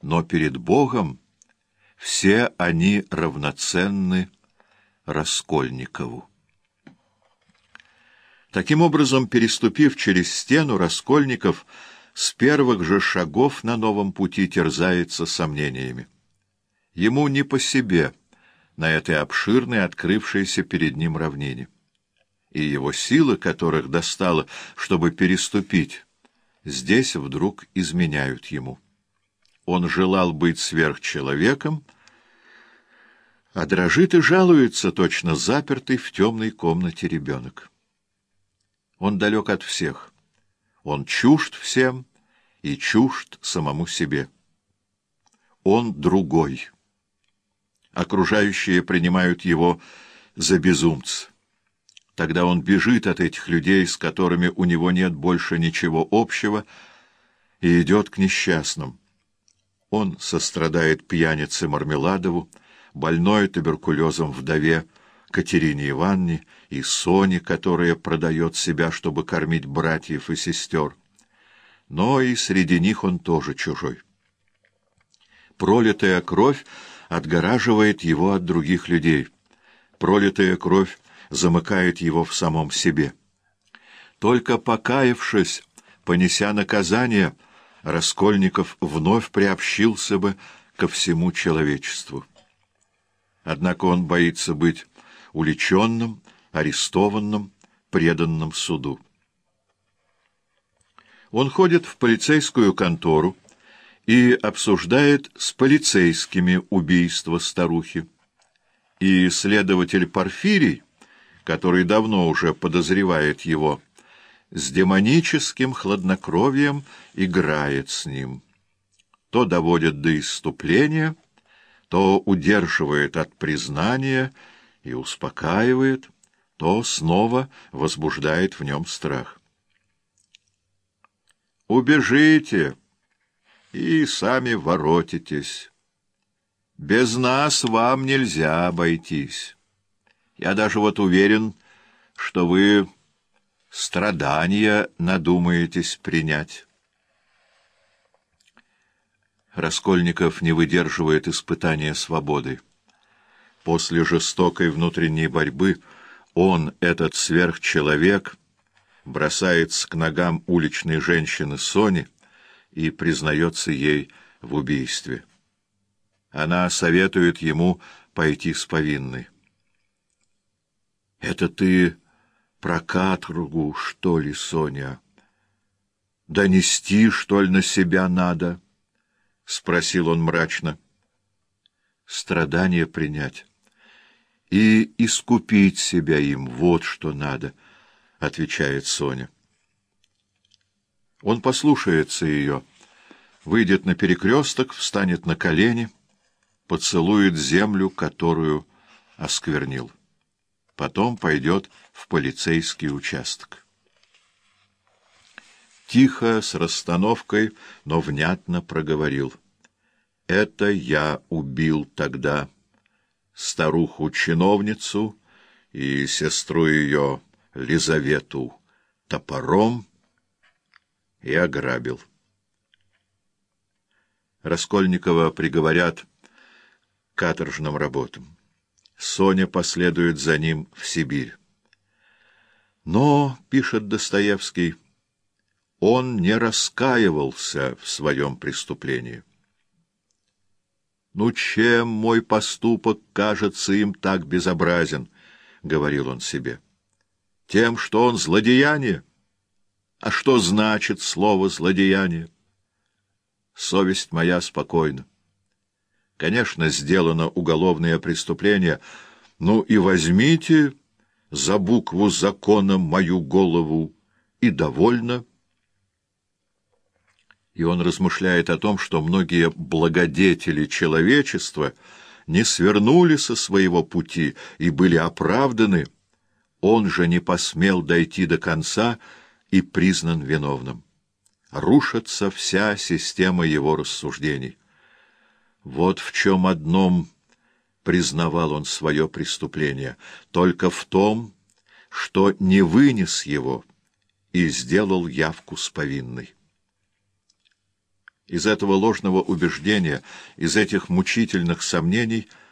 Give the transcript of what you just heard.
но перед Богом все они равноценны Раскольникову. Таким образом, переступив через стену, Раскольников с первых же шагов на новом пути терзается сомнениями. Ему не по себе на этой обширной, открывшейся перед ним равнине. И его силы, которых достало, чтобы переступить, здесь вдруг изменяют ему. Он желал быть сверхчеловеком, а дрожит и жалуется, точно запертый в темной комнате ребенок. Он далек от всех, он чужд всем и чужд самому себе. Он другой. Окружающие принимают его за безумца. Тогда он бежит от этих людей, с которыми у него нет больше ничего общего, и идет к несчастным. Он сострадает пьянице Мармеладову, больной туберкулезом вдове Катерине Ивановне и Соне, которая продает себя, чтобы кормить братьев и сестер. Но и среди них он тоже чужой. Пролитая кровь отгораживает его от других людей. Пролитая кровь замыкает его в самом себе. Только покаявшись, понеся наказание, Раскольников вновь приобщился бы ко всему человечеству. Однако он боится быть уличенным, арестованным, преданным суду. Он ходит в полицейскую контору и обсуждает с полицейскими убийство старухи. И следователь Порфирий, который давно уже подозревает его, с демоническим хладнокровием играет с ним. То доводит до исступления, то удерживает от признания и успокаивает, то снова возбуждает в нем страх. «Убежите, и сами воротитесь. Без нас вам нельзя обойтись. Я даже вот уверен, что вы страдания надумаетесь принять». Раскольников не выдерживает испытания свободы. После жестокой внутренней борьбы он, этот сверхчеловек, бросается к ногам уличной женщины Сони и признается ей в убийстве. Она советует ему пойти с повинной. «Это ты про каторгу, что ли, Соня? Донести, что ли, на себя надо?» — спросил он мрачно. «Страдания принять и искупить себя им, вот что надо», — отвечает Соня. Он послушается ее, выйдет на перекресток, встанет на колени, поцелует землю, которую осквернил. Потом пойдет в полицейский участок. Тихо, с расстановкой, но внятно проговорил: «Это я убил тогда старуху-чиновницу и сестру ее Лизавету топором и ограбил». Раскольникова приговорят к каторжным работам. Соня последует за ним в Сибирь. Но, пишет Достоевский, он не раскаивался в своем преступлении. «Ну, чем мой поступок кажется им так безобразен?» — говорил он себе. «Тем, что он злодеяние? А что значит слово «злодеяние»? Совесть моя спокойна. Конечно, сделано уголовное преступление, ну и возьмите за букву закона мою голову, и довольно». И он размышляет о том, что многие благодетели человечества не свернули со своего пути и были оправданы. Он же не посмел дойти до конца и признан виновным. Рушится вся система его рассуждений. Вот в чем одном признавал он свое преступление, только в том, что не вынес его и сделал явку с повинной. Из этого ложного убеждения, из этих мучительных сомнений —